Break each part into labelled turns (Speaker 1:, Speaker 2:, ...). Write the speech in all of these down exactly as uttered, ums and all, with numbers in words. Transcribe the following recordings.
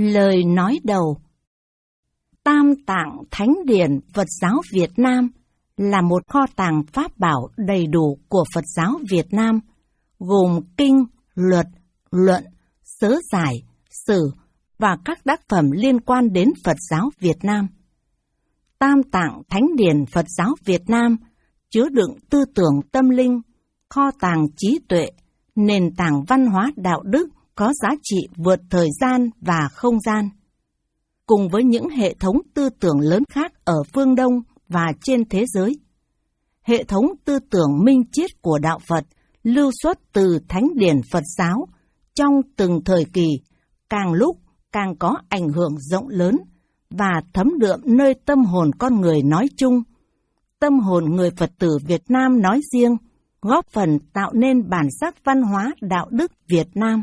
Speaker 1: Lời nói đầu. Tam Tạng Thánh Điển Phật giáo Việt Nam là một kho tàng pháp bảo đầy đủ của Phật giáo Việt Nam, gồm kinh, luật, luận, sớ giải, sử và các tác phẩm liên quan đến Phật giáo Việt Nam. Tam Tạng Thánh Điển Phật giáo Việt Nam chứa đựng tư tưởng tâm linh, kho tàng trí tuệ, nền tảng văn hóa đạo đức có giá trị vượt thời gian và không gian. Cùng với những hệ thống tư tưởng lớn khác ở phương Đông và trên thế giới, hệ thống tư tưởng minh triết của đạo Phật lưu xuất từ Thánh Điển Phật giáo trong từng thời kỳ càng lúc càng có ảnh hưởng rộng lớn và thấm đượm nơi tâm hồn con người nói chung, tâm hồn người Phật tử Việt Nam nói riêng, góp phần tạo nên bản sắc văn hóa đạo đức Việt Nam.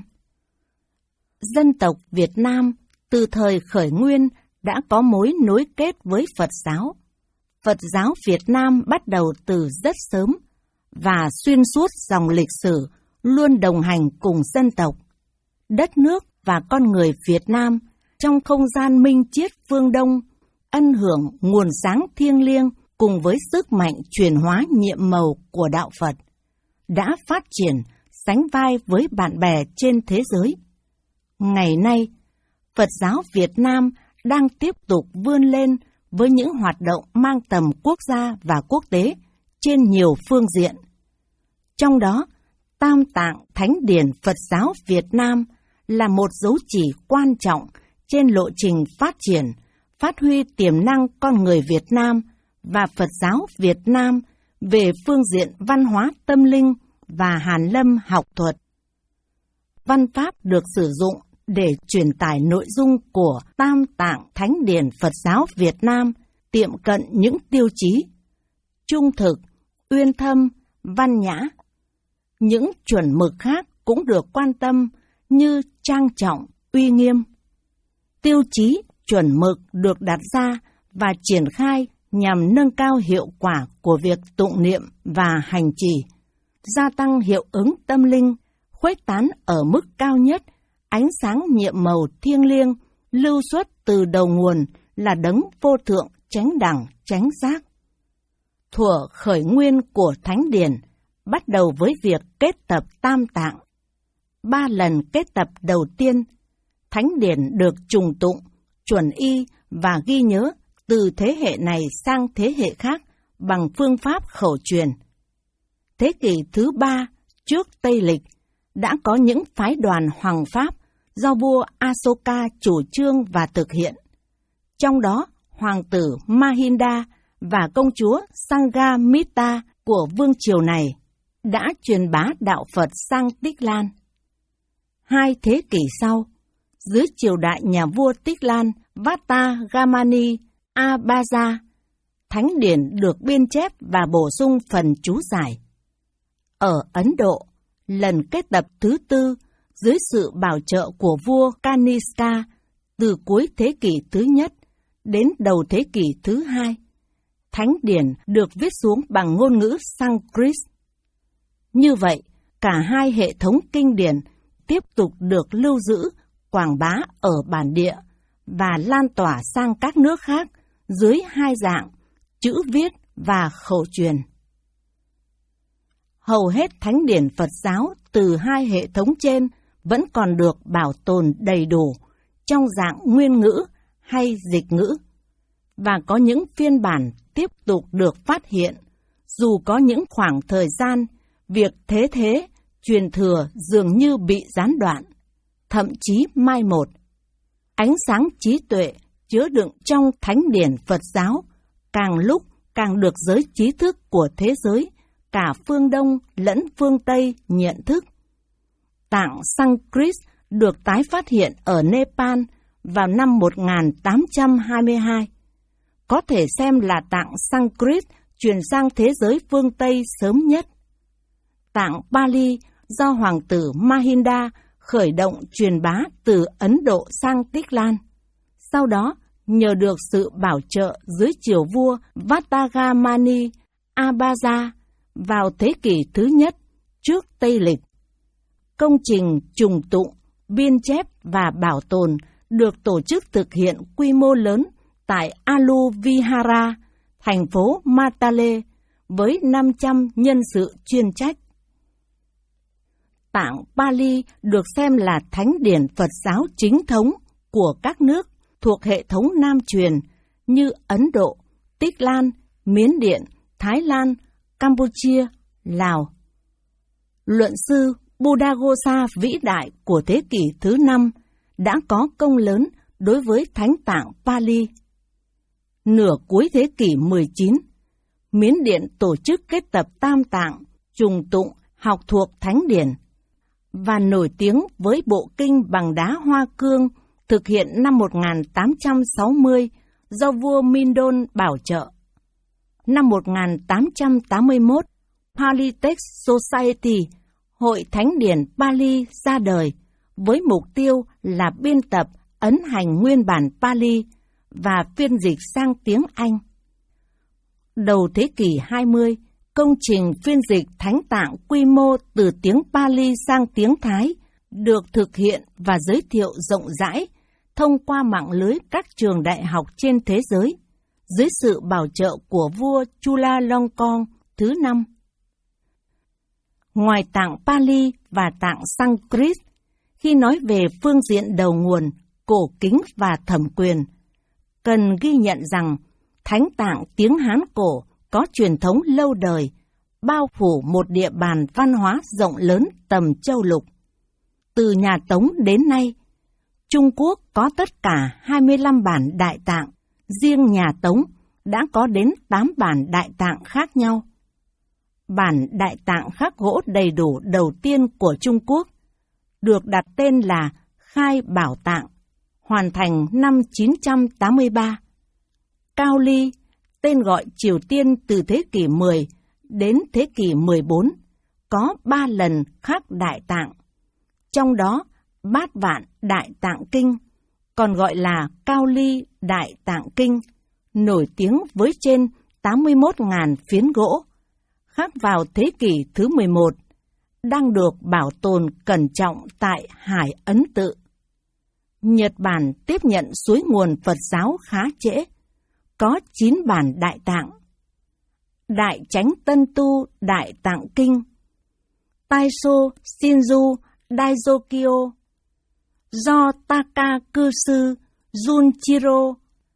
Speaker 1: Dân tộc Việt Nam từ thời khởi nguyên đã có mối nối kết với Phật giáo. Phật giáo Việt Nam bắt đầu từ rất sớm và xuyên suốt dòng lịch sử luôn đồng hành cùng dân tộc, đất nước và con người Việt Nam trong không gian minh triết phương Đông, ân hưởng nguồn sáng thiêng liêng cùng với sức mạnh chuyển hóa nhiệm màu của đạo Phật, đã phát triển sánh vai với bạn bè trên thế giới. Ngày nay, Phật giáo Việt Nam đang tiếp tục vươn lên với những hoạt động mang tầm quốc gia và quốc tế trên nhiều phương diện. Trong đó, Tam Tạng Thánh Điển Phật giáo Việt Nam là một dấu chỉ quan trọng trên lộ trình phát triển, phát huy tiềm năng con người Việt Nam và Phật giáo Việt Nam về phương diện văn hóa tâm linh và hàn lâm học thuật. Văn pháp được sử dụng để truyền tải nội dung của Tam Tạng Thánh Điển Phật giáo Việt Nam tiệm cận những tiêu chí trung thực, uyên thâm, văn nhã. Những chuẩn mực khác cũng được quan tâm như trang trọng, uy nghiêm. Tiêu chí, chuẩn mực được đặt ra và triển khai nhằm nâng cao hiệu quả của việc tụng niệm và hành trì, gia tăng hiệu ứng tâm linh, khuếch tán ở mức cao nhất ánh sáng nhiệm màu thiêng liêng lưu xuất từ đầu nguồn là đấng vô thượng chánh đẳng chánh giác. Thuở khởi nguyên của Thánh Điển bắt đầu với việc kết tập Tam Tạng. Ba lần kết tập đầu tiên, Thánh Điển được trùng tụng, chuẩn y và ghi nhớ từ thế hệ này sang thế hệ khác bằng phương pháp khẩu truyền. Thế kỷ thứ ba trước Tây Lịch đã có những phái đoàn hoàng pháp do vua Asoka chủ trương và thực hiện. Trong đó, hoàng tử Mahinda và công chúa Sanghamitra của vương triều này đã truyền bá đạo Phật sang Tích Lan. Hai thế kỷ sau, dưới triều đại nhà vua Tích Lan Vatagamani Abaza, Thánh Điển được biên chép và bổ sung phần chú giải. Ở Ấn Độ, lần kết tập thứ tư dưới sự bảo trợ của vua Kanishka từ cuối thế kỷ thứ nhất đến đầu thế kỷ thứ hai, Thánh Điển được viết xuống bằng ngôn ngữ Sanskrit. Như vậy, cả hai hệ thống kinh điển tiếp tục được lưu giữ, quảng bá ở bản địa và lan tỏa sang các nước khác dưới hai dạng, chữ viết và khẩu truyền. Hầu hết Thánh Điển Phật giáo từ hai hệ thống trên vẫn còn được bảo tồn đầy đủ trong dạng nguyên ngữ hay dịch ngữ, và có những phiên bản tiếp tục được phát hiện, dù có những khoảng thời gian việc thế thế, truyền thừa dường như bị gián đoạn, thậm chí mai một. Ánh sáng trí tuệ chứa đựng trong Thánh Điển Phật giáo càng lúc càng được giới trí thức của thế giới, cả phương Đông lẫn phương Tây nhận thức. Tạng Sanskrit được tái phát hiện ở Nepal vào năm một nghìn tám trăm hai mươi hai. Có thể xem là tạng Sanskrit truyền sang thế giới phương Tây sớm nhất. Tạng Pali do hoàng tử Mahinda khởi động truyền bá từ Ấn Độ sang Tích Lan. Sau đó, nhờ được sự bảo trợ dưới triều vua Vatagamani Abaza vào thế kỷ thứ nhất trước Tây Lịch, công trình trùng tụng, biên chép và bảo tồn được tổ chức thực hiện quy mô lớn tại Aluvihara, thành phố Matale, với năm trăm nhân sự chuyên trách. Tạng Pali được xem là thánh điển Phật giáo chính thống của các nước thuộc hệ thống Nam truyền như Ấn Độ, Tích Lan, Miến Điện, Thái Lan, Campuchia, Lào. Luận sư Buddhaghosa vĩ đại của thế kỷ thứ năm đã có công lớn đối với thánh tạng Pali. Nửa cuối thế kỷ mười chín, Miến Điện tổ chức kết tập tam tạng, trùng tụng, học thuộc thánh điển, và nổi tiếng với bộ kinh bằng đá hoa cương thực hiện năm một nghìn tám trăm sáu mươi do vua Mindon bảo trợ. Năm một nghìn tám trăm tám mươi mốt, Pali Text Society, Hội Thánh điển Pali ra đời với mục tiêu là biên tập ấn hành nguyên bản Pali và phiên dịch sang tiếng Anh. Đầu thế kỷ hai mươi, công trình phiên dịch thánh tạng quy mô từ tiếng Pali sang tiếng Thái được thực hiện và giới thiệu rộng rãi thông qua mạng lưới các trường đại học trên thế giới, dưới sự bảo trợ của vua Chulalongkorn thứ năm. Ngoài tạng Pali và tạng Sanskrit, khi nói về phương diện đầu nguồn, cổ kính và thẩm quyền, cần ghi nhận rằng thánh tạng tiếng Hán cổ có truyền thống lâu đời, bao phủ một địa bàn văn hóa rộng lớn tầm châu lục. Từ nhà Tống đến nay, Trung Quốc có tất cả hai mươi lăm bản đại tạng, riêng nhà Tống đã có đến tám bản đại tạng khác nhau. Bản đại tạng khắc gỗ đầy đủ đầu tiên của Trung Quốc được đặt tên là Khai Bảo Tạng, hoàn thành năm chín trăm tám mươi ba. Cao Ly, tên gọi Triều Tiên từ thế kỷ mười đến thế kỷ mười bốn, có ba lần khắc đại tạng, trong đó Bát Vạn Đại Tạng Kinh, còn gọi là Cao Ly Đại Tạng Kinh, nổi tiếng với trên tám mươi mốt nghìn phiến gỗ, khắc vào thế kỷ thứ mười một, đang được bảo tồn cẩn trọng tại Hải Ấn Tự. Nhật Bản tiếp nhận suối nguồn Phật giáo khá trễ, có chín bản đại tạng. Đại Chánh Tân Tu Đại Tạng Kinh, Taisho Shinju Daijokyo, do Takakusu Junchiro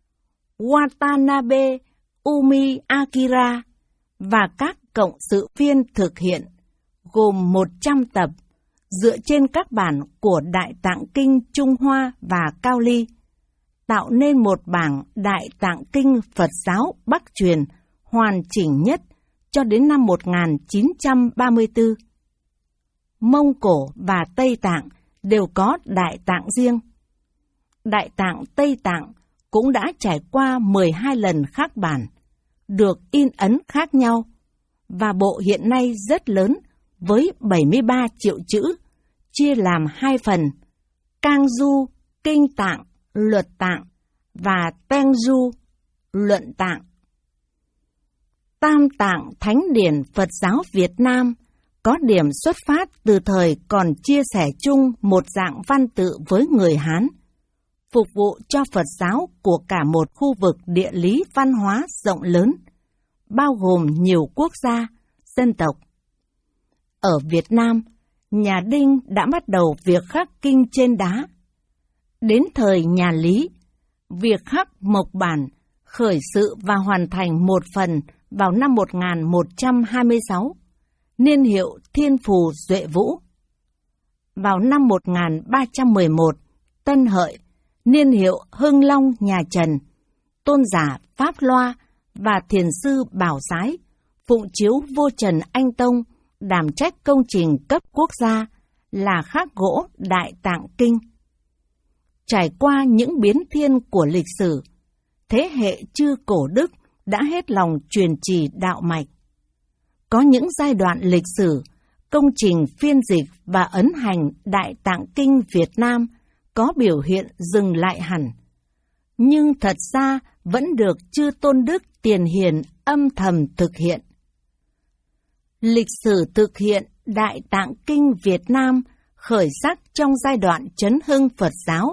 Speaker 1: Watanabe Umi Akira và các cộng sự viên thực hiện, gồm một trăm tập, dựa trên các bản của Đại Tạng Kinh Trung Hoa và Cao Ly, tạo nên một bảng Đại Tạng Kinh Phật giáo Bắc truyền hoàn chỉnh nhất cho đến năm một nghìn chín trăm ba mươi tư. Mông Cổ và Tây Tạng đều có Đại Tạng riêng. Đại Tạng Tây Tạng cũng đã trải qua mười hai lần khắc bản, được in ấn khác nhau, và bộ hiện nay rất lớn với bảy mươi ba triệu chữ, chia làm hai phần: Cang Du, Kinh Tạng, Luật Tạng và Teng Du, Luận Tạng. Tam Tạng Thánh điển Phật giáo Việt Nam có điểm xuất phát từ thời còn chia sẻ chung một dạng văn tự với người Hán, phục vụ cho Phật giáo của cả một khu vực địa lý văn hóa rộng lớn, bao gồm nhiều quốc gia, dân tộc. Ở Việt Nam, nhà Đinh đã bắt đầu việc khắc kinh trên đá. Đến thời nhà Lý, việc khắc mộc bản khởi sự và hoàn thành một phần vào năm một nghìn một trăm hai mươi sáu, niên hiệu Thiên Phù Duệ Vũ. Vào năm một nghìn ba trăm mười một, Tân Hợi, niên hiệu Hưng Long nhà Trần, tôn giả Pháp Loa và thiền sư Bảo Sái phụng chiếu Vô Trần Anh Tông đảm trách công trình cấp quốc gia là khắc gỗ Đại Tạng Kinh. Trải qua những biến thiên của lịch sử, thế hệ chư cổ đức đã hết lòng truyền trì đạo mạch. Có những giai đoạn lịch sử, công trình phiên dịch và ấn hành Đại Tạng Kinh Việt Nam có biểu hiện dừng lại hẳn, nhưng thật ra vẫn được chư tôn đức tiền hiền âm thầm thực hiện. Lịch sử thực hiện Đại Tạng Kinh Việt Nam khởi sắc trong giai đoạn chấn hưng Phật giáo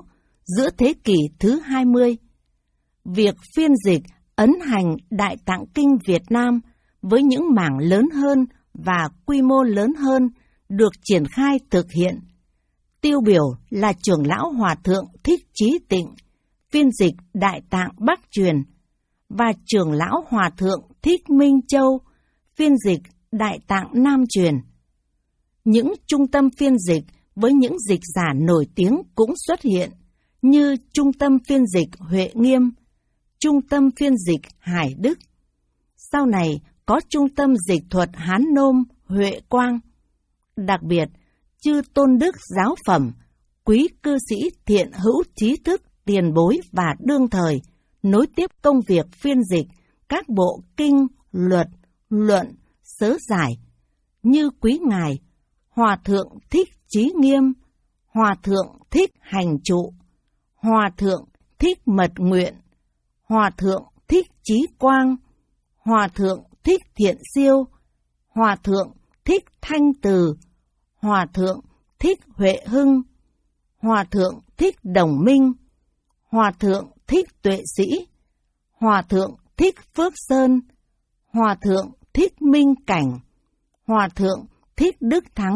Speaker 1: giữa thế kỷ thứ hai mươi. Việc phiên dịch ấn hành Đại Tạng Kinh Việt Nam với những mảng lớn hơn và quy mô lớn hơn được triển khai thực hiện. Tiêu biểu là trưởng lão Hòa thượng Thích Chí Tịnh, phiên dịch Đại Tạng Bắc Truyền, và trưởng lão Hòa thượng Thích Minh Châu, phiên dịch Đại Tạng Nam Truyền. Những trung tâm phiên dịch với những dịch giả nổi tiếng cũng xuất hiện, như Trung tâm phiên dịch Huệ Nghiêm, Trung tâm phiên dịch Hải Đức. Sau này có Trung tâm dịch thuật Hán Nôm Huệ Quang. Đặc biệt, chư tôn đức giáo phẩm, quý cư sĩ thiện hữu trí thức, tiền bối và đương thời nối tiếp công việc phiên dịch các bộ kinh, luật, luận, sớ giải, như quý ngài Hòa thượng Thích Chí Nghiêm, Hòa thượng Thích Hành Trụ, Hòa thượng Thích Mật Nguyện, Hòa thượng Thích Chí Quang, Hòa thượng Thích Thiện Siêu, Hòa thượng Thích Thanh Từ, Hòa thượng Thích Huệ Hưng, Hòa thượng Thích Đồng Minh, Hòa thượng Thích Tuệ Sĩ, Hòa thượng Thích Phước Sơn, Hòa thượng Thích Minh Cảnh, Hòa thượng Thích Đức Thắng,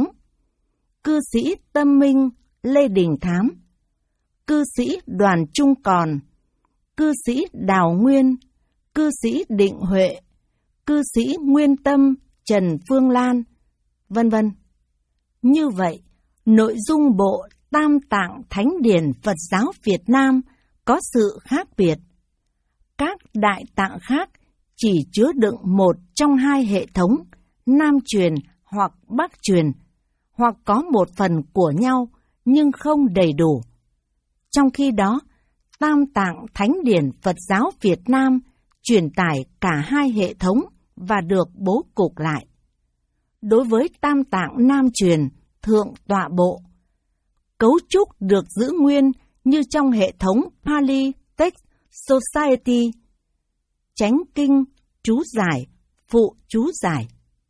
Speaker 1: cư sĩ Tâm Minh Lê Đình Thám, cư sĩ Đoàn Trung Còn, cư sĩ Đào Nguyên, cư sĩ Định Huệ, cư sĩ Nguyên Tâm Trần Phương Lan, vân vân. Như vậy, nội dung bộ Tam Tạng Thánh Điển Phật giáo Việt Nam có sự khác biệt. Các đại tạng khác chỉ chứa đựng một trong hai hệ thống, Nam truyền hoặc Bắc truyền, hoặc có một phần của nhau nhưng không đầy đủ. Trong khi đó, Tam Tạng Thánh Điển Phật giáo Việt Nam truyền tải cả hai hệ thống và được bố cục lại. Đối với Tam Tạng Nam truyền, Thượng Tọa Bộ, cấu trúc được giữ nguyên như trong hệ thống Pali Text Society, chánh kinh, chú giải, phụ chú giải.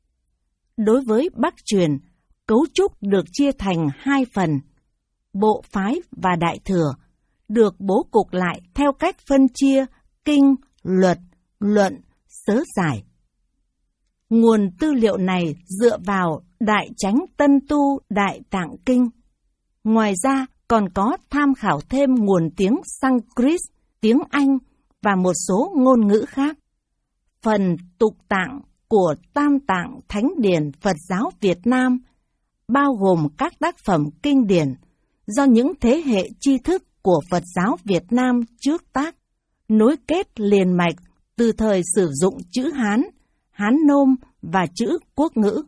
Speaker 1: Đối với Bắc truyền, cấu trúc được chia thành hai phần, bộ phái và đại thừa, được bố cục lại theo cách phân chia kinh, luật, luận, sớ giải. Nguồn tư liệu này dựa vào Đại Chánh Tân Tu Đại Tạng Kinh. Ngoài ra còn có tham khảo thêm nguồn tiếng Sanskrit, tiếng Anh và một số ngôn ngữ khác. Phần tục tạng của Tam Tạng Thánh Điển Phật giáo Việt Nam bao gồm các tác phẩm kinh điển do những thế hệ tri thức của Phật giáo Việt Nam trước tác, nối kết liền mạch từ thời sử dụng chữ Hán, Hán Nôm và chữ quốc ngữ.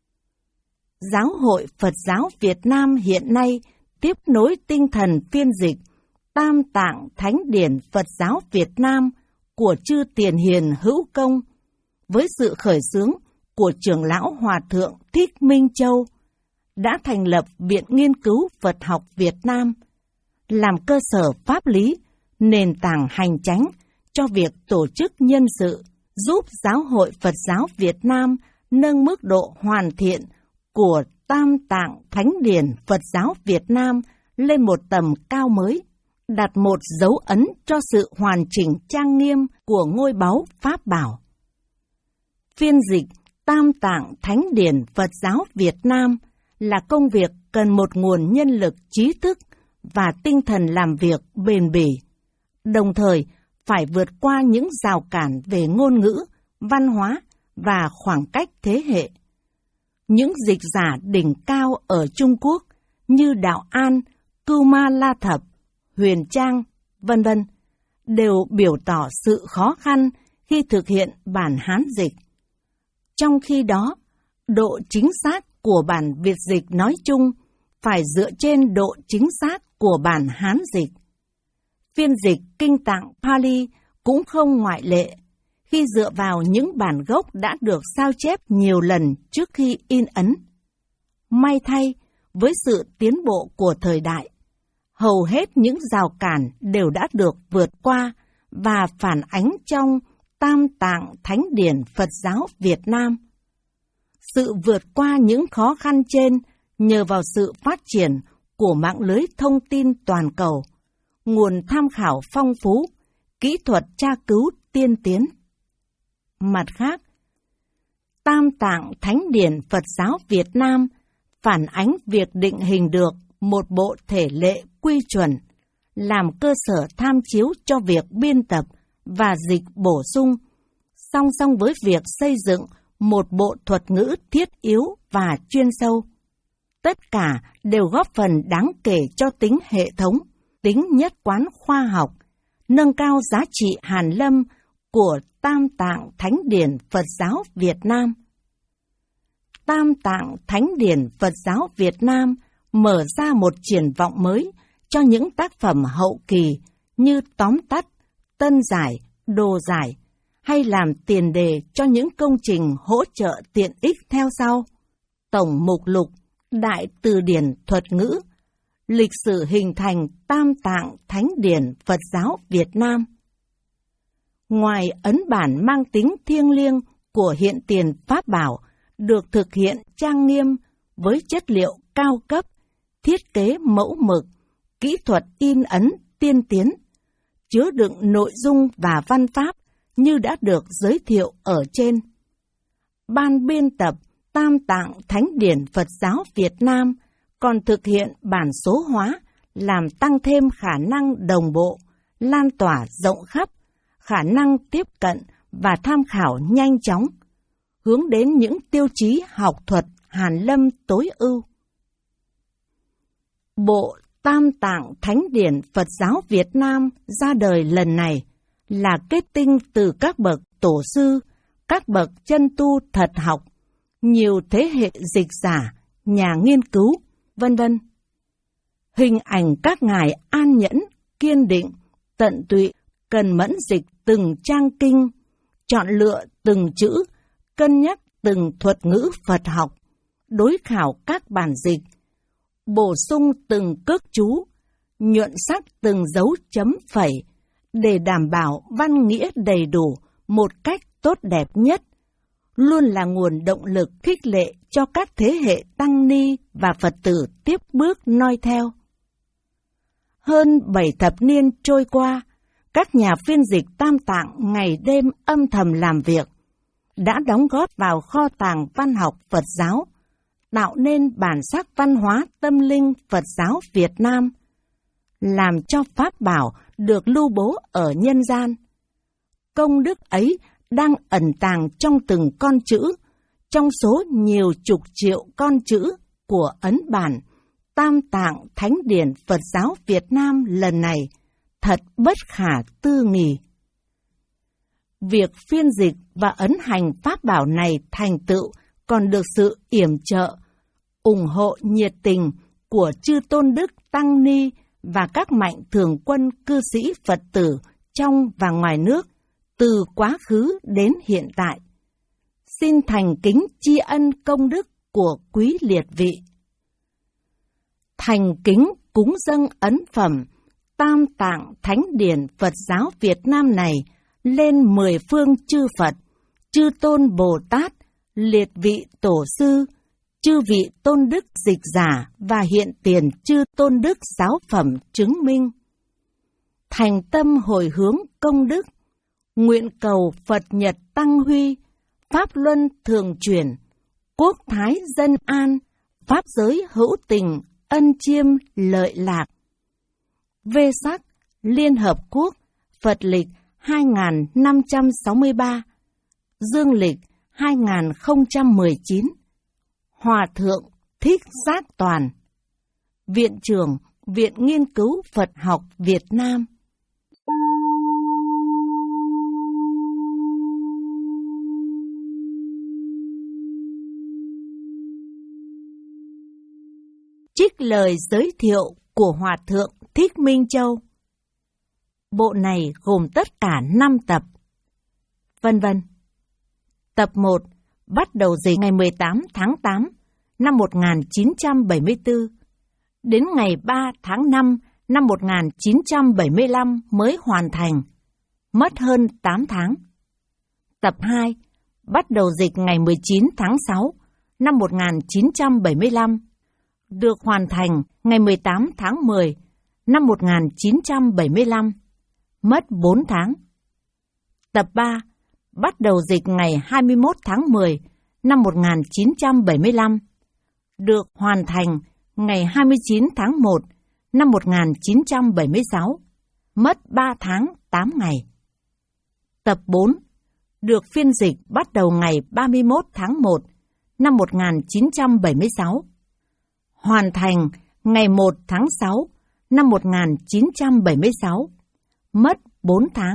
Speaker 1: Giáo hội Phật giáo Việt Nam hiện nay tiếp nối tinh thần phiên dịch Tam Tạng Thánh Điển Phật giáo Việt Nam của chư tiền hiền hữu công, với sự khởi xướng của trưởng lão Hòa thượng Thích Minh Châu, đã thành lập Viện Nghiên cứu Phật học Việt Nam, làm cơ sở pháp lý, nền tảng hành chánh cho việc tổ chức nhân sự, giúp Giáo hội Phật giáo Việt Nam nâng mức độ hoàn thiện của Tam Tạng Thánh Điển Phật giáo Việt Nam lên một tầm cao mới, đặt một dấu ấn cho sự hoàn chỉnh trang nghiêm của ngôi báu Pháp Bảo. Phiên dịch Tam Tạng Thánh Điển Phật giáo Việt Nam là công việc cần một nguồn nhân lực trí thức và tinh thần làm việc bền bỉ, đồng thời phải vượt qua những rào cản về ngôn ngữ, văn hóa và khoảng cách thế hệ. Những dịch giả đỉnh cao ở Trung Quốc như Đạo An, Cưu Ma La Thập, Huyền Trang, vân vân đều biểu tỏ sự khó khăn khi thực hiện bản Hán dịch. Trong khi đó, độ chính xác của bản Việt dịch nói chung phải dựa trên độ chính xác của bản Hán dịch. Phiên dịch Kinh Tạng Pali cũng không ngoại lệ, khi dựa vào những bản gốc đã được sao chép nhiều lần trước khi in ấn. May thay, với sự tiến bộ của thời đại, hầu hết những rào cản đều đã được vượt qua và phản ánh trong Tam Tạng Thánh Điển Phật giáo Việt Nam. Sự vượt qua những khó khăn trên nhờ vào sự phát triển của mạng lưới thông tin toàn cầu, nguồn tham khảo phong phú, kỹ thuật tra cứu tiên tiến. Mặt khác, Tam Tạng Thánh Điển Phật giáo Việt Nam phản ánh việc định hình được một bộ thể lệ quy chuẩn, làm cơ sở tham chiếu cho việc biên tập và dịch bổ sung, song song với việc xây dựng một bộ thuật ngữ thiết yếu và chuyên sâu. Tất cả đều góp phần đáng kể cho tính hệ thống, tính nhất quán khoa học, nâng cao giá trị hàn lâm của Tam Tạng Thánh Điển Phật giáo Việt Nam. Tam Tạng Thánh Điển Phật giáo Việt Nam mở ra một triển vọng mới cho những tác phẩm hậu kỳ như tóm tắt, tân giải, đồ giải, hay làm tiền đề cho những công trình hỗ trợ tiện ích theo sau: Tổng mục lục, Đại từ điển thuật ngữ, lịch sử hình thành Tam Tạng Thánh Điển Phật giáo Việt Nam. Ngoài ấn bản mang tính thiêng liêng của hiện tiền pháp bảo được thực hiện trang nghiêm với chất liệu cao cấp, thiết kế mẫu mực, kỹ thuật in ấn tiên tiến, chứa đựng nội dung và văn pháp như đã được giới thiệu ở trên, Ban biên tập Tam Tạng Thánh Điển Phật giáo Việt Nam còn thực hiện bản số hóa, làm tăng thêm khả năng đồng bộ, lan tỏa rộng khắp, khả năng tiếp cận và tham khảo nhanh chóng, hướng đến những tiêu chí học thuật hàn lâm tối ưu. Bộ Tam Tạng Thánh Điển Phật giáo Việt Nam ra đời lần này là kết tinh từ các bậc tổ sư, các bậc chân tu thật học, nhiều thế hệ dịch giả, nhà nghiên cứu, vân vân. Hình ảnh các ngài an nhẫn, kiên định, tận tụy, cần mẫn dịch từng trang kinh, chọn lựa từng chữ, cân nhắc từng thuật ngữ Phật học, đối khảo các bản dịch, bổ sung từng cước chú, nhuận sắc từng dấu chấm phẩy, để đảm bảo văn nghĩa đầy đủ một cách tốt đẹp nhất, luôn là nguồn động lực khích lệ cho các thế hệ tăng ni và Phật tử tiếp bước noi theo. Hơn bảy thập niên trôi qua, các nhà phiên dịch Tam Tạng ngày đêm âm thầm làm việc, đã đóng góp vào kho tàng văn học Phật giáo, tạo nên bản sắc văn hóa tâm linh Phật giáo Việt Nam, làm cho pháp bảo được lưu bố ở nhân gian. Công đức ấy đang ẩn tàng trong từng con chữ, trong số nhiều chục triệu con chữ của ấn bản Tam Tạng Thánh Điển Phật giáo Việt Nam lần này, thật bất khả tư nghì. Việc phiên dịch và ấn hành pháp bảo này thành tựu còn được sự yểm trợ, ủng hộ nhiệt tình của chư tôn đức tăng ni và các mạnh thường quân cư sĩ Phật tử trong và ngoài nước, từ quá khứ đến hiện tại. Xin thành kính tri ân công đức của quý liệt vị. Thành kính cúng dâng ấn phẩm Tam Tạng Thánh Điển Phật giáo Việt Nam này lên mười phương chư Phật, chư tôn Bồ Tát, liệt vị tổ sư, chư vị tôn đức dịch giả và hiện tiền chư tôn đức giáo phẩm chứng minh. Thành tâm hồi hướng công đức, nguyện cầu Phật Nhật tăng huy, pháp luân thường chuyển, quốc thái dân an, pháp giới hữu tình, ân chiêm lợi lạc. Vê sắc Liên Hợp Quốc, Phật lịch hai nghìn năm trăm sáu mươi ba, Dương lịch hai nghìn không trăm mười chín. Hòa thượng Thích Giác Toàn, Viện trưởng Viện Nghiên cứu Phật học Việt Nam. Trích lời giới thiệu của Hòa thượng Thích Minh Châu. Bộ này gồm tất cả năm tập, vân vân. Tập một bắt đầu dịch ngày mười tám tháng tám năm một nghìn chín trăm bảy mươi tư, đến ngày ba tháng năm năm một nghìn chín trăm bảy mươi lăm mới hoàn thành, mất hơn tám tháng. Tập hai bắt đầu dịch ngày mười chín tháng sáu năm một nghìn chín trăm bảy mươi lăm, được hoàn thành ngày mười tám tháng mười năm một nghìn chín trăm bảy mươi lăm, mất bốn tháng. Tập ba, bắt đầu dịch ngày hai mươi mốt tháng mười năm một nghìn chín trăm bảy mươi lăm, được hoàn thành ngày hai mươi chín tháng một năm một nghìn chín trăm bảy mươi sáu, mất ba tháng tám ngày. Tập bốn, được phiên dịch bắt đầu ngày ba mươi mốt tháng một năm một nghìn chín trăm bảy mươi sáu, hoàn thành ngày một tháng sáu năm một nghìn chín trăm bảy mươi sáu, mất bốn tháng.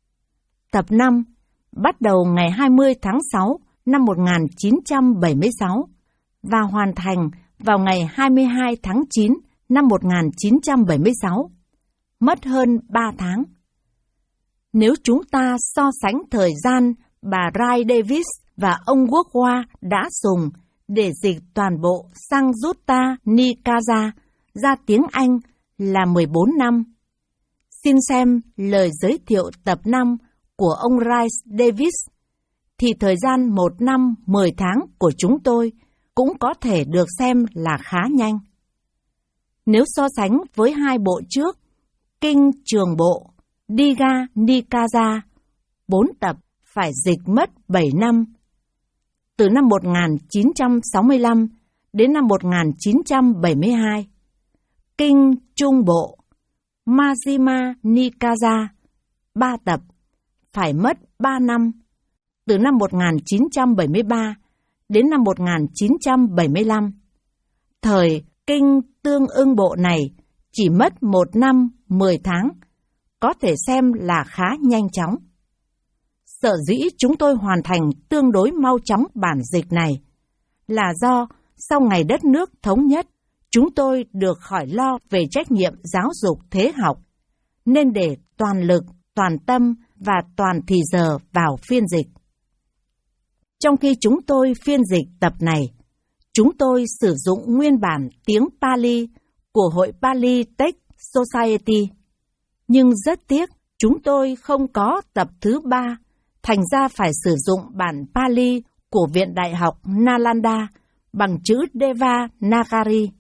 Speaker 1: Tập năm, bắt đầu ngày hai mươi tháng sáu năm một nghìn chín trăm bảy mươi sáu và hoàn thành vào ngày hai mươi hai tháng chín năm một nghìn chín trăm bảy mươi sáu, mất hơn ba tháng. Nếu chúng ta so sánh thời gian bà Ray Davis và ông Wordsworth đã dùng để dịch toàn bộ Samyutta Nikaya ra tiếng Anh là mười bốn năm. Xin xem lời giới thiệu tập năm của ông Rice Davis, thì thời gian một năm mười tháng của chúng tôi cũng có thể được xem là khá nhanh. Nếu so sánh với hai bộ trước, Kinh Trường Bộ, Digha Nikaya, bốn tập phải dịch mất bảy năm. Từ năm một nghìn chín trăm sáu mươi lăm đến năm một nghìn chín trăm bảy mươi hai. Kinh Trung Bộ, Majjhima Nikaya, ba tập, phải mất ba năm. Từ năm một nghìn chín trăm bảy mươi ba đến năm một nghìn chín trăm bảy mươi lăm. Thời Kinh Tương Ưng Bộ này chỉ mất một năm mười tháng, có thể xem là khá nhanh chóng. Sở dĩ chúng tôi hoàn thành tương đối mau chóng bản dịch này là do sau ngày đất nước thống nhất, chúng tôi được khỏi lo về trách nhiệm giáo dục thế học, nên để toàn lực, toàn tâm và toàn thì giờ vào phiên dịch. Trong khi chúng tôi phiên dịch tập này, chúng tôi sử dụng nguyên bản tiếng Pali của Hội Pali Text Society. Nhưng rất tiếc, chúng tôi không có tập thứ ba, thành ra phải sử dụng bản Pali của Viện Đại học Nalanda bằng chữ Devanagari.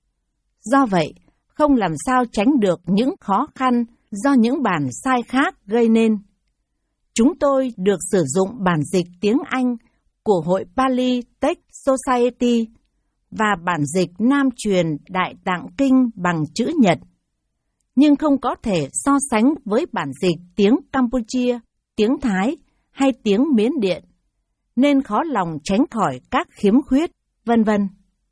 Speaker 1: Do vậy, không làm sao tránh được những khó khăn do những bản sai khác gây nên. Chúng tôi được sử dụng bản dịch tiếng Anh của Hội Pali Text Society và bản dịch Nam truyền Đại Tạng Kinh bằng chữ Nhật, nhưng không có thể so sánh với bản dịch tiếng Campuchia, tiếng Thái hay tiếng Miến Điện, nên khó lòng tránh khỏi các khiếm khuyết, vân vân.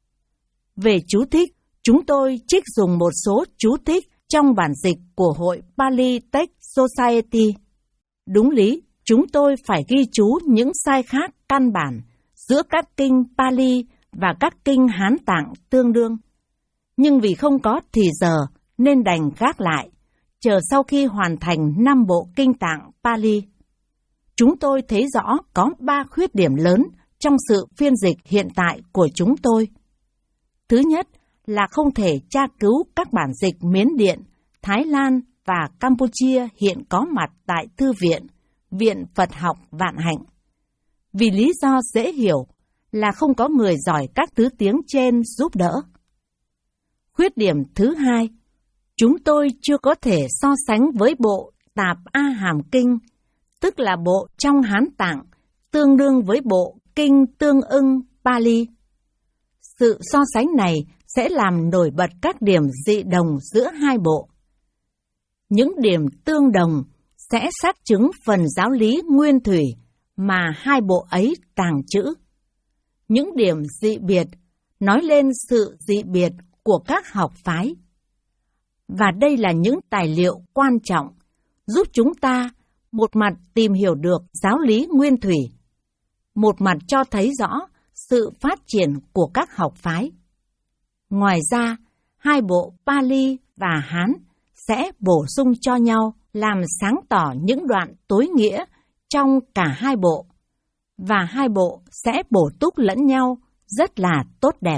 Speaker 1: Về chú thích, chúng tôi trích dùng một số chú thích trong bản dịch của Hội Pali Text Society. Đúng lý, chúng tôi phải ghi chú những sai khác căn bản giữa các kinh Pali và các kinh Hán Tạng tương đương. Nhưng vì không có thì giờ nên đành gác lại, chờ sau khi hoàn thành năm bộ kinh tạng Pali. Chúng tôi thấy rõ có ba khuyết điểm lớn trong sự phiên dịch hiện tại của chúng tôi. Thứ nhất là không thể tra cứu các bản dịch Miến Điện, Thái Lan và Campuchia hiện có mặt tại Thư viện, Viện Phật học Vạn Hạnh. Vì lý do dễ hiểu là không có người giỏi các thứ tiếng trên giúp đỡ. Khuyết điểm thứ hai, chúng tôi chưa có thể so sánh với bộ Tạp A Hàm Kinh, tức là bộ trong Hán Tạng, tương đương với bộ Kinh Tương Ưng Pali. Sự so sánh này sẽ làm nổi bật các điểm dị đồng giữa hai bộ. Những điểm tương đồng sẽ xác chứng phần giáo lý nguyên thủy mà hai bộ ấy tàng trữ. Những điểm dị biệt nói lên sự dị biệt của các học phái. Và đây là những tài liệu quan trọng giúp chúng ta một mặt tìm hiểu được giáo lý nguyên thủy, một mặt cho thấy rõ sự phát triển của các học phái. Ngoài ra, hai bộ Pali và Hán sẽ bổ sung cho nhau làm sáng tỏ những đoạn tối nghĩa trong cả hai bộ, và hai bộ sẽ bổ túc lẫn nhau rất là tốt đẹp.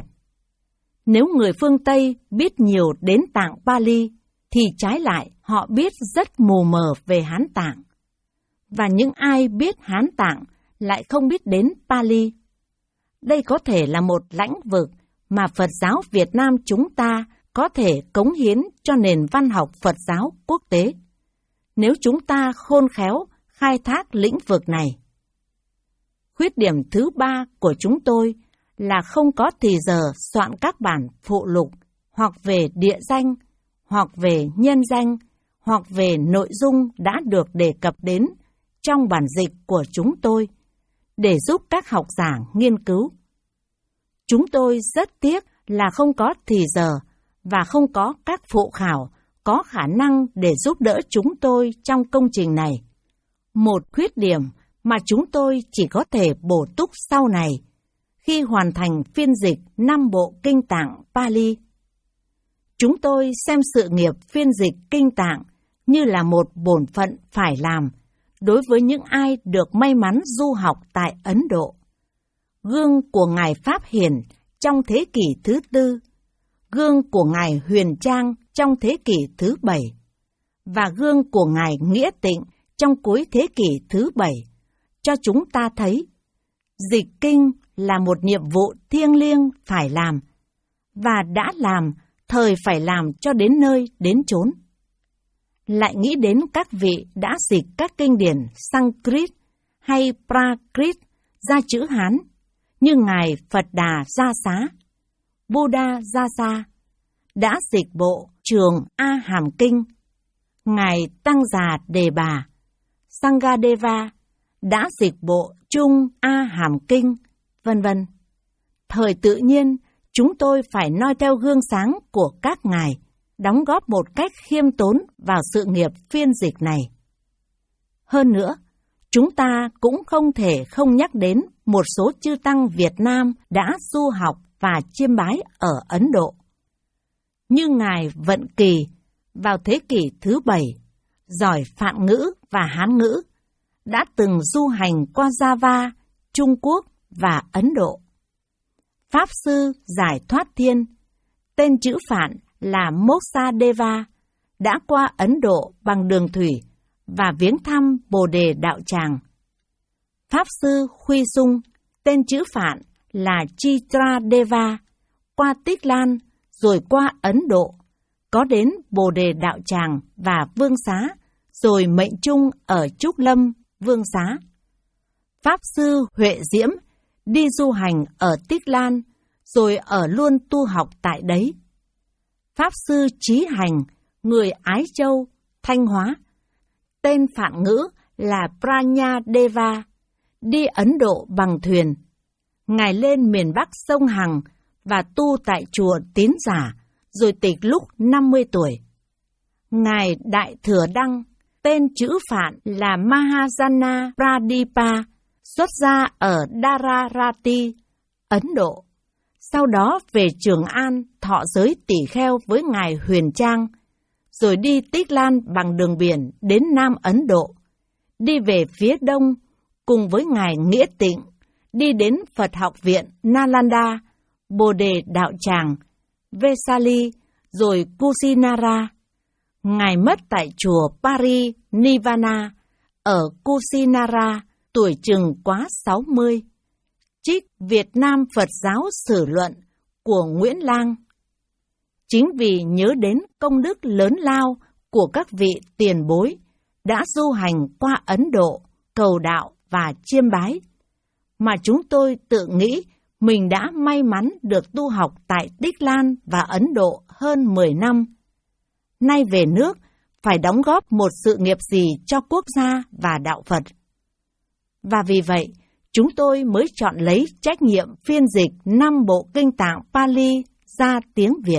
Speaker 1: Nếu người phương Tây biết nhiều đến tạng Pali, thì trái lại họ biết rất mù mờ về Hán Tạng. Và những ai biết Hán Tạng lại không biết đến Pali. Đây có thể là một lãnh vực mà Phật giáo Việt Nam chúng ta có thể cống hiến cho nền văn học Phật giáo quốc tế, nếu chúng ta khôn khéo khai thác lĩnh vực này. Khuyết điểm thứ ba của chúng tôi là không có thì giờ soạn các bản phụ lục hoặc về địa danh, hoặc về nhân danh, hoặc về nội dung đã được đề cập đến trong bản dịch của chúng tôi, để giúp các học giả nghiên cứu. Chúng tôi rất tiếc là không có thì giờ và không có các phụ khảo có khả năng để giúp đỡ chúng tôi trong công trình này. Một khuyết điểm mà chúng tôi chỉ có thể bổ túc sau này, khi hoàn thành phiên dịch năm bộ kinh tạng Pali. Chúng tôi xem sự nghiệp phiên dịch kinh tạng như là một bổn phận phải làm đối với những ai được may mắn du học tại Ấn Độ. Gương của Ngài Pháp Hiền trong thế kỷ thứ tư, gương của Ngài Huyền Trang trong thế kỷ thứ bảy, và gương của Ngài Nghĩa Tịnh trong cuối thế kỷ thứ bảy, cho chúng ta thấy dịch kinh là một nhiệm vụ thiêng liêng phải làm, và đã làm, thời phải làm cho đến nơi đến chốn. Lại nghĩ đến các vị đã dịch các kinh điển Sanskrit hay Prakrit ra chữ Hán, như Ngài Phật Đà Gia Xá, Buddha Gia Sa, đã dịch bộ Trường A Hàm Kinh, Ngài Tăng Già Đề Bà, Sangadeva, đã dịch bộ Trung A Hàm Kinh, vân vân. Thời tự nhiên, chúng tôi phải noi theo gương sáng của các ngài, đóng góp một cách khiêm tốn vào sự nghiệp phiên dịch này. Hơn nữa, chúng ta cũng không thể không nhắc đến một số chư tăng Việt Nam đã du học và chiêm bái ở Ấn Độ. Như Ngài Vận Kỳ vào thế kỷ thứ bảy, giỏi Phạn ngữ và Hán ngữ, đã từng du hành qua Java, Trung Quốc và Ấn Độ. Pháp Sư Giải Thoát Thiên, tên chữ Phạn là Moksadeva, đã qua Ấn Độ bằng đường thủy và viếng thăm Bồ Đề Đạo Tràng. Pháp Sư Khuy Sung, tên chữ Phạn là Chitradeva, qua Tích Lan rồi qua Ấn Độ, có đến Bồ Đề Đạo Tràng và Vương Xá, rồi mệnh chung ở Trúc Lâm, Vương Xá. Pháp Sư Huệ Diễm đi du hành ở Tích Lan, rồi ở luôn tu học tại đấy. Pháp Sư Trí Hành, người Ái Châu, Thanh Hóa, tên Phạn ngữ là Pranyadeva, đi Ấn Độ bằng thuyền. Ngài lên miền Bắc sông Hằng và tu tại chùa Tín Giả, rồi tịch lúc năm mươi tuổi. Ngài Đại Thừa Đăng, tên chữ Phạn là Mahajana Pradipa, xuất gia ở Dararati, Ấn Độ. Sau đó về Trường An thọ giới tỷ kheo với Ngài Huyền Trang, rồi đi Tích Lan bằng đường biển đến Nam Ấn Độ, đi về phía đông cùng với Ngài Nghĩa Tịnh, đi đến Phật học viện Nalanda, Bồ Đề Đạo Tràng, Vesali, rồi Kusinara. Ngài mất tại chùa Pari Nivana ở Kusinara, tuổi chừng quá sáu mươi. Trích Việt Nam Phật giáo Sử luận của Nguyễn Lang. Chính vì nhớ đến công đức lớn lao của các vị tiền bối đã du hành qua Ấn Độ, cầu đạo và chiêm bái, mà chúng tôi tự nghĩ mình đã may mắn được tu học tại Tích Lan và Ấn Độ hơn mười năm. Nay về nước, phải đóng góp một sự nghiệp gì cho quốc gia và đạo Phật. Và vì vậy, chúng tôi mới chọn lấy trách nhiệm phiên dịch năm bộ kinh tạng Pali ra tiếng Việt.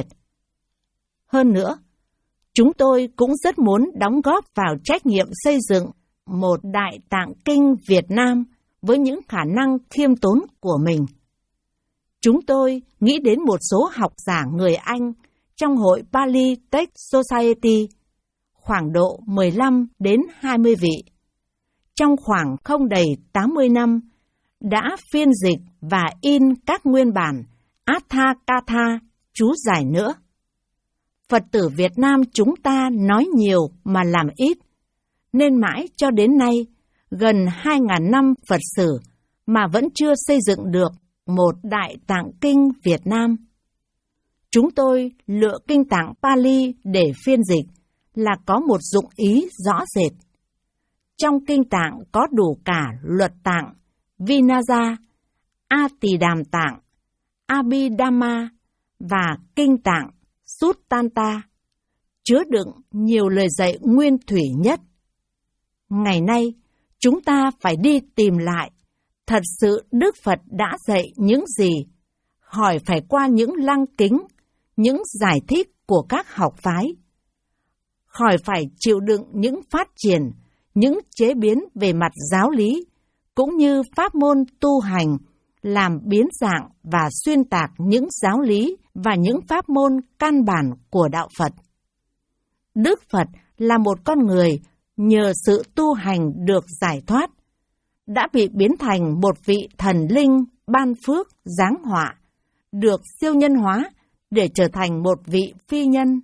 Speaker 1: Hơn nữa, chúng tôi cũng rất muốn đóng góp vào trách nhiệm xây dựng một đại tạng kinh Việt Nam với những khả năng khiêm tốn của mình. Chúng tôi nghĩ đến một số học giả người Anh trong hội Pali Text Society, khoảng độ mười lăm đến hai mươi vị. Trong khoảng không đầy tám mươi năm, đã phiên dịch và in các nguyên bản Atthakatha chú giải nữa. Phật tử Việt Nam chúng ta nói nhiều mà làm ít, nên mãi cho đến nay, gần hai ngàn năm Phật sử mà vẫn chưa xây dựng được một đại tạng kinh Việt Nam. Chúng tôi lựa kinh tạng Pali để phiên dịch là có một dụng ý rõ rệt. Trong kinh tạng có đủ cả luật tạng, Vinaya, A Tỳ Đàm tạng, Abhidhamma và kinh tạng Suttanta, chứa đựng nhiều lời dạy nguyên thủy nhất. Ngày nay, chúng ta phải đi tìm lại thật sự Đức Phật đã dạy những gì, khỏi phải qua những lăng kính, những giải thích của các học phái, khỏi phải chịu đựng những phát triển, những chế biến về mặt giáo lý, cũng như pháp môn tu hành, làm biến dạng và xuyên tạc những giáo lý và những pháp môn căn bản của đạo Phật. Đức Phật là một con người nhờ sự tu hành được giải thoát, đã bị biến thành một vị thần linh ban phước giáng họa, được siêu nhân hóa để trở thành một vị phi nhân.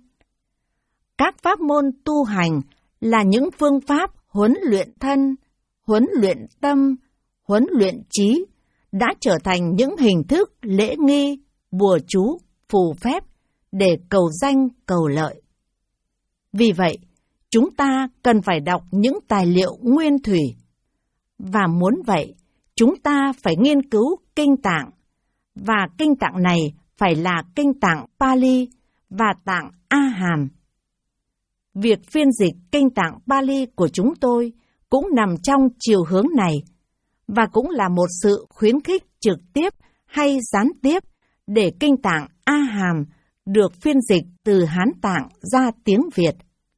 Speaker 1: Các pháp môn tu hành là những phương pháp huấn luyện thân, huấn luyện tâm, huấn luyện trí, đã trở thành những hình thức lễ nghi, bùa chú, phù phép để cầu danh cầu lợi. Vì vậy, chúng ta cần phải đọc những tài liệu nguyên thủy. Và muốn vậy, chúng ta phải nghiên cứu kinh tạng, và kinh tạng này phải là kinh tạng Pali và tạng A Hàm. Việc phiên dịch kinh tạng Pali của chúng tôi cũng nằm trong chiều hướng này, và cũng là một sự khuyến khích trực tiếp hay gián tiếp để kinh tạng A Hàm được phiên dịch từ Hán tạng ra tiếng Việt.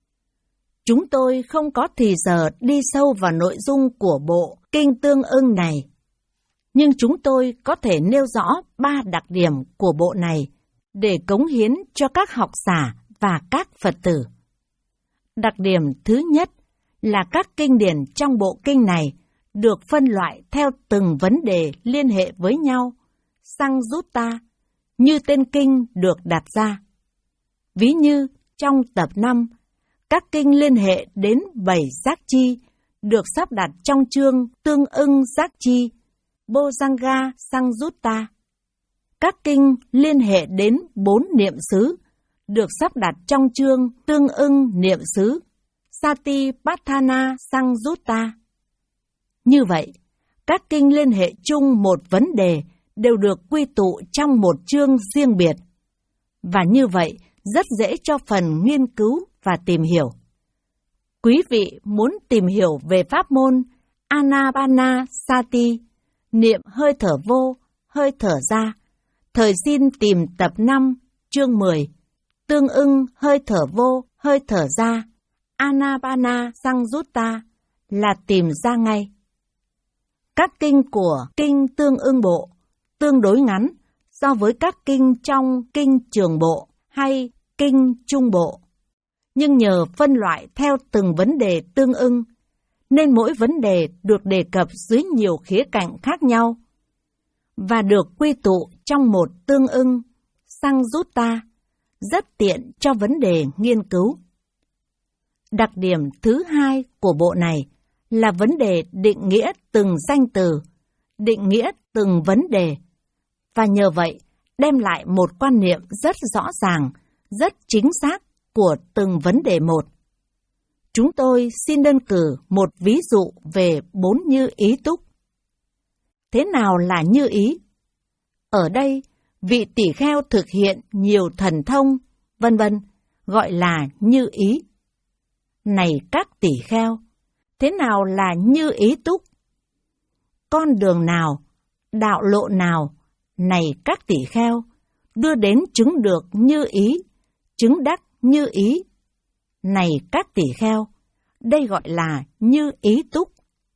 Speaker 1: Chúng tôi không có thì giờ đi sâu vào nội dung của bộ kinh tương ưng này, nhưng chúng tôi có thể nêu rõ ba đặc điểm của bộ này để cống hiến cho các học giả và các Phật tử. Đặc điểm thứ nhất là các kinh điển trong bộ kinh này được phân loại theo từng vấn đề liên hệ với nhau, Sangsutta, như tên kinh được đặt ra. Ví như trong tập năm, các kinh liên hệ đến bảy giác chi được sắp đặt trong chương tương ưng giác chi, Bojjhanga Sangsutta. Các kinh liên hệ đến bốn niệm xứ được sắp đặt trong chương tương ưng niệm xứ, Satipatthana Sangsutta. Như vậy, các kinh liên hệ chung một vấn đề đều được quy tụ trong một chương riêng biệt, và như vậy rất dễ cho phần nghiên cứu và tìm hiểu. Quý vị muốn tìm hiểu về pháp môn Anapanasati, niệm hơi thở vô, hơi thở ra, thời xin tìm tập năm, chương mười, tương ưng hơi thở vô, hơi thở ra, Anapana Sangsutta là tìm ra ngay. Các kinh của kinh tương ưng bộ tương đối ngắn so với các kinh trong kinh trường bộ hay kinh trung bộ, nhưng nhờ phân loại theo từng vấn đề tương ưng, nên mỗi vấn đề được đề cập dưới nhiều khía cạnh khác nhau, và được quy tụ trong một tương ưng, Sangsutta, rất tiện cho vấn đề nghiên cứu. Đặc điểm thứ hai của bộ này là vấn đề định nghĩa từng danh từ, định nghĩa từng vấn đề, và nhờ vậy đem lại một quan niệm rất rõ ràng, rất chính xác của từng vấn đề một. Chúng tôi xin đơn cử một ví dụ về bốn như ý túc. Thế nào là như ý? Ở đây, vị tỷ kheo thực hiện nhiều thần thông, vân vân, gọi là như ý. Này các tỷ kheo, thế nào là như ý túc? Con đường nào, đạo lộ nào, này các tỷ kheo, đưa đến chứng được như ý, chứng đắc như ý? Này các tỷ kheo, đây gọi là như ý túc.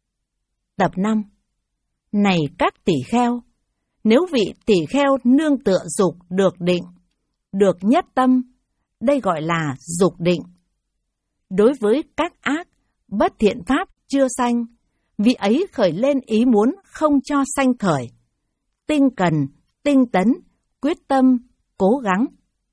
Speaker 1: Tập năm. Này các tỷ kheo, nếu vị tỷ kheo nương tựa dục được định, được nhất tâm, đây gọi là dục định. Đối với các ác, bất thiện pháp chưa sanh, vị ấy khởi lên ý muốn không cho sanh khởi. Tinh cần, tinh tấn, quyết tâm, cố gắng.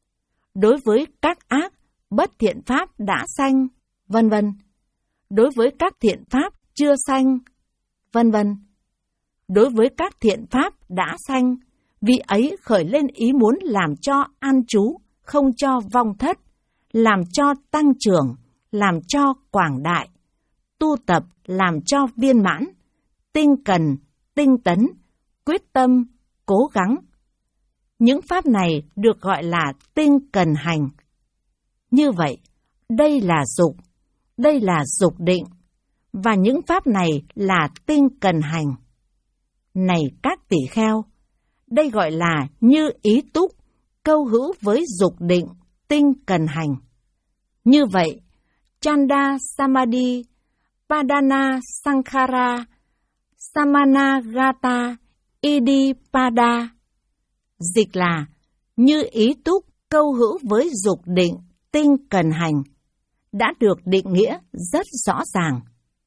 Speaker 1: Đối với các ác, bất thiện pháp đã sanh, vân vân. Đối với các thiện pháp chưa sanh, vân vân. Đối với các thiện pháp đã sanh, Vị ấy khởi lên ý muốn làm cho an trú, không cho vong thất, làm cho tăng trưởng, làm cho quảng đại, tu tập làm cho viên mãn, tinh cần, tinh tấn, quyết tâm, cố gắng. Những pháp này được gọi là tinh cần hành. Như vậy, đây là dục, đây là dục định, và những pháp này là tinh cần hành. Này các tỷ kheo, đây gọi là như ý túc, câu hữu với dục định, tinh cần hành. Như vậy, Chanda Samadhi, Padana Sankhara, Samanagata, Iddhipada, dịch là như ý túc, câu hữu với dục định, tinh cần hành, đã được định nghĩa rất rõ ràng.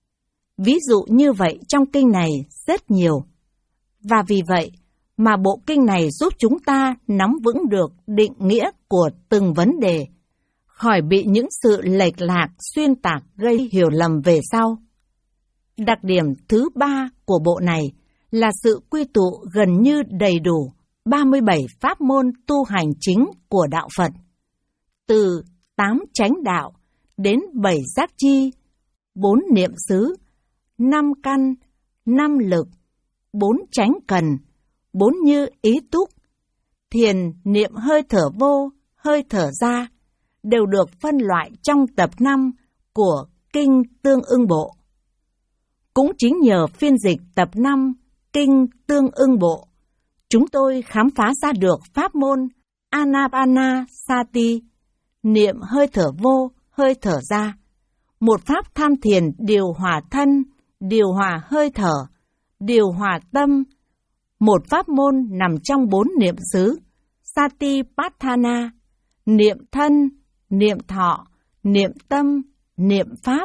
Speaker 1: Ví dụ như vậy trong kinh này rất nhiều, và vì vậy mà bộ kinh này giúp chúng ta nắm vững được định nghĩa của từng vấn đề, khỏi bị những sự lệch lạc xuyên tạc gây hiểu lầm về sau. Đặc điểm thứ ba của bộ này là sự quy tụ gần như đầy đủ ba mươi bảy pháp môn tu hành chính của đạo Phật, từ tám chánh đạo đến bảy giác chi, bốn niệm xứ, năm căn, năm lực, bốn chánh cần, bốn như ý túc, thiền niệm hơi thở vô, hơi thở ra, đều được phân loại trong tập năm của Kinh Tương Ưng Bộ. Cũng chính nhờ phiên dịch tập năm Kinh Tương Ưng Bộ, chúng tôi khám phá ra được pháp môn Anapanasati, niệm hơi thở vô, hơi thở ra, một pháp tham thiền điều hòa thân, điều hòa hơi thở, điều hòa tâm, một pháp môn nằm trong bốn niệm xứ, Satipatthana, niệm thân, niệm thọ, niệm tâm, niệm pháp.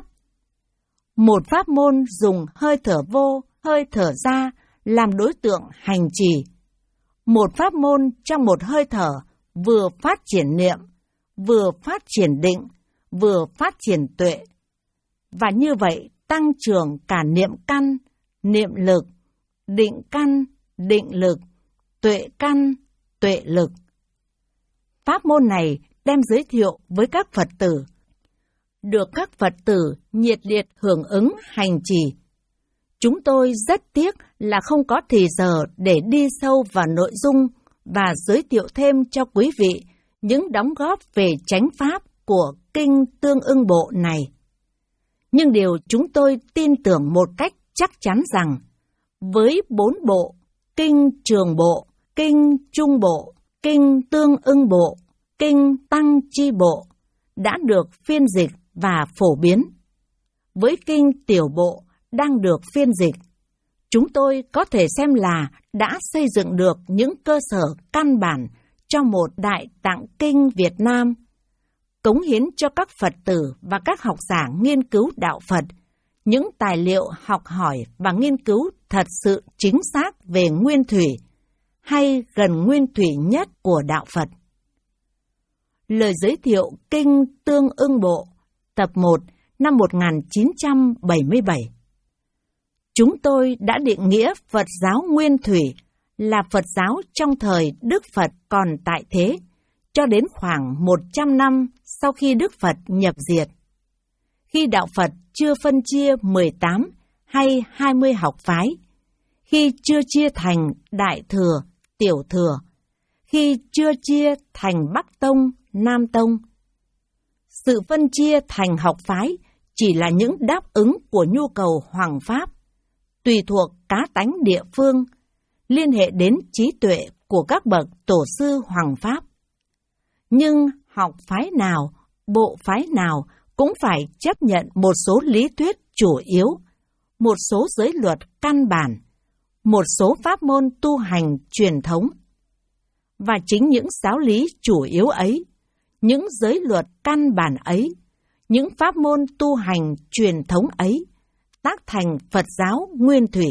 Speaker 1: Một pháp môn dùng hơi thở vô, hơi thở ra làm đối tượng hành trì. Một pháp môn trong một hơi thở vừa phát triển niệm, vừa phát triển định, vừa phát triển tuệ. Và như vậy tăng trưởng cả niệm căn, niệm lực, định căn, định lực, tuệ căn, tuệ lực. Pháp môn này đem giới thiệu với các Phật tử, được các Phật tử nhiệt liệt hưởng ứng hành trì. Chúng tôi rất tiếc là không có thì giờ để đi sâu vào nội dung và giới thiệu thêm cho quý vị những đóng góp về chánh pháp của Kinh Tương Ưng Bộ này. Nhưng điều chúng tôi tin tưởng một cách chắc chắn rằng, với bốn bộ, Kinh Trường Bộ, Kinh Trung Bộ, Kinh Tương Ưng Bộ, Kinh Tăng Chi Bộ, đã được phiên dịch và phổ biến. Với Kinh Tiểu Bộ đang được phiên dịch, chúng tôi có thể xem là đã xây dựng được những cơ sở căn bản cho một đại tạng kinh Việt Nam, cống hiến cho các Phật tử và các học giả nghiên cứu đạo Phật những tài liệu học hỏi và nghiên cứu thật sự chính xác về nguyên thủy hay gần nguyên thủy nhất của đạo Phật. Lời giới thiệu Kinh Tương Ưng Bộ, tập một, năm một nghìn chín trăm bảy mươi bảy. Chúng tôi đã định nghĩa Phật giáo nguyên thủy là Phật giáo trong thời Đức Phật còn tại thế, cho đến khoảng một trăm năm sau khi Đức Phật nhập diệt. Khi đạo Phật chưa phân chia mười tám hay hai mươi học phái, khi chưa chia thành Đại Thừa, Tiểu Thừa, khi chưa chia thành Bắc Tông, Nam Tông. Sự phân chia thành học phái chỉ là những đáp ứng của nhu cầu hoằng pháp, tùy thuộc cá tánh địa phương, liên hệ đến trí tuệ của các bậc tổ sư hoằng pháp. Nhưng học phái nào, bộ phái nào cũng phải chấp nhận một số lý thuyết chủ yếu, một số giới luật căn bản, một số pháp môn tu hành truyền thống. Và chính những giáo lý chủ yếu ấy, những giới luật căn bản ấy, những pháp môn tu hành truyền thống ấy, tác thành Phật giáo nguyên thủy.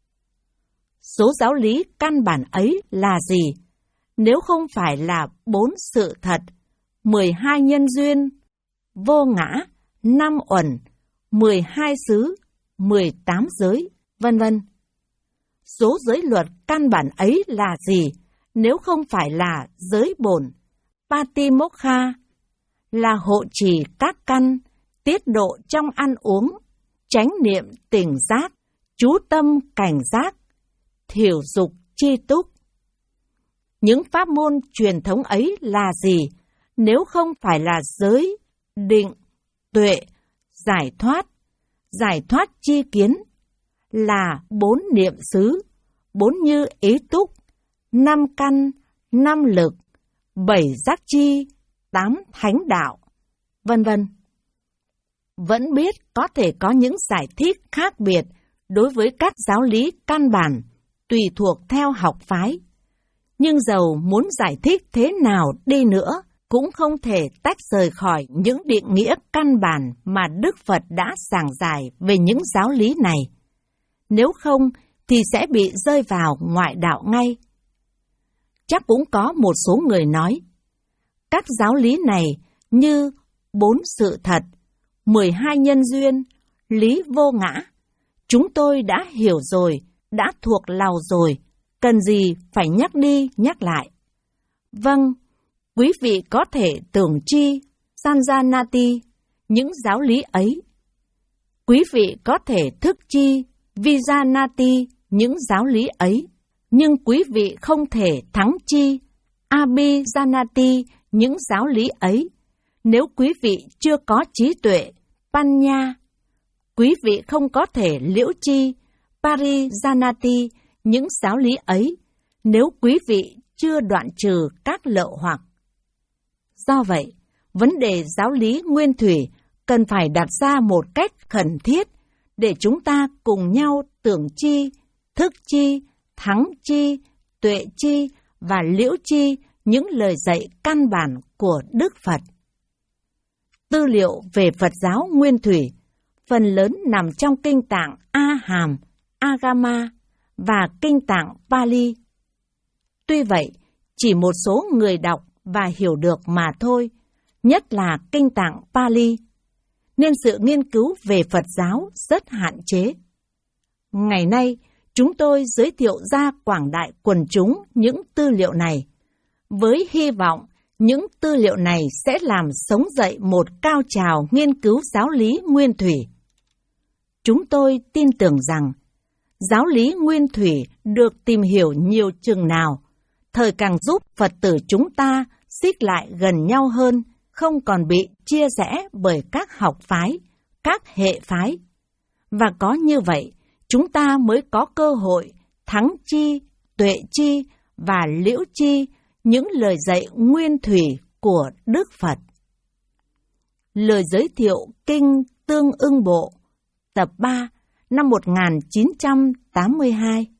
Speaker 1: Số giáo lý căn bản ấy là gì, nếu không phải là bốn sự thật, mười hai nhân duyên, vô ngã, năm uẩn, mười hai xứ, mười tám giới, vân vân. Số giới luật căn bản ấy là gì, nếu không phải là giới bổn, Patimokkha, là hộ trì các căn, tiết độ trong ăn uống, chánh niệm tỉnh giác, chú tâm cảnh giác, thiểu dục chi túc. Những pháp môn truyền thống ấy là gì nếu không phải là giới, định, tuệ, giải thoát, giải thoát chi kiến, là bốn niệm xứ, bốn như ý túc, năm căn, năm lực, bảy giác chi, tám thánh đạo, vân vân. Vẫn biết có thể có những giải thích khác biệt đối với các giáo lý căn bản, tùy thuộc theo học phái. Nhưng dầu muốn giải thích thế nào đi nữa, cũng không thể tách rời khỏi những định nghĩa căn bản mà Đức Phật đã giảng giải về những giáo lý này. Nếu không, thì sẽ bị rơi vào ngoại đạo ngay. Chắc cũng có một số người nói, các giáo lý này như bốn sự thật, mười hai nhân duyên, lý vô ngã, chúng tôi đã hiểu rồi, đã thuộc lào rồi, cần gì phải nhắc đi nhắc lại. Vâng, quý vị có thể tưởng chi, Sanjanati, những giáo lý ấy. Quý vị có thể thức chi, Vijanati, những giáo lý ấy. Nhưng quý vị không thể thắng chi, Abhijanati, những giáo lý ấy. Nếu quý vị chưa có trí tuệ, Panya, quý vị không có thể liễu chi, Parijanati, những giáo lý ấy, nếu quý vị chưa đoạn trừ các lậu hoặc. Do vậy, vấn đề giáo lý nguyên thủy cần phải đặt ra một cách khẩn thiết để chúng ta cùng nhau tưởng chi, thức chi, thắng chi, tuệ chi và liễu chi những lời dạy căn bản của Đức Phật. Tư liệu về Phật giáo nguyên thủy phần lớn nằm trong kinh tạng A Hàm, Agama và kinh tạng Pali. Tuy vậy, chỉ một số người đọc và hiểu được mà thôi, nhất là kinh tạng Pali, nên sự nghiên cứu về Phật giáo rất hạn chế. Ngày nay, chúng tôi giới thiệu ra quảng đại quần chúng những tư liệu này, với hy vọng những tư liệu này sẽ làm sống dậy một cao trào nghiên cứu giáo lý nguyên thủy. Chúng tôi tin tưởng rằng, giáo lý nguyên thủy được tìm hiểu nhiều chừng nào, thời càng giúp Phật tử chúng ta xích lại gần nhau hơn, không còn bị chia rẽ bởi các học phái, các hệ phái. Và có như vậy, chúng ta mới có cơ hội thắng chi, tuệ chi và liễu chi những lời dạy nguyên thủy của Đức Phật. Lời giới thiệu Kinh Tương Ưng Bộ, tập ba, năm một nghìn chín trăm tám mươi hai.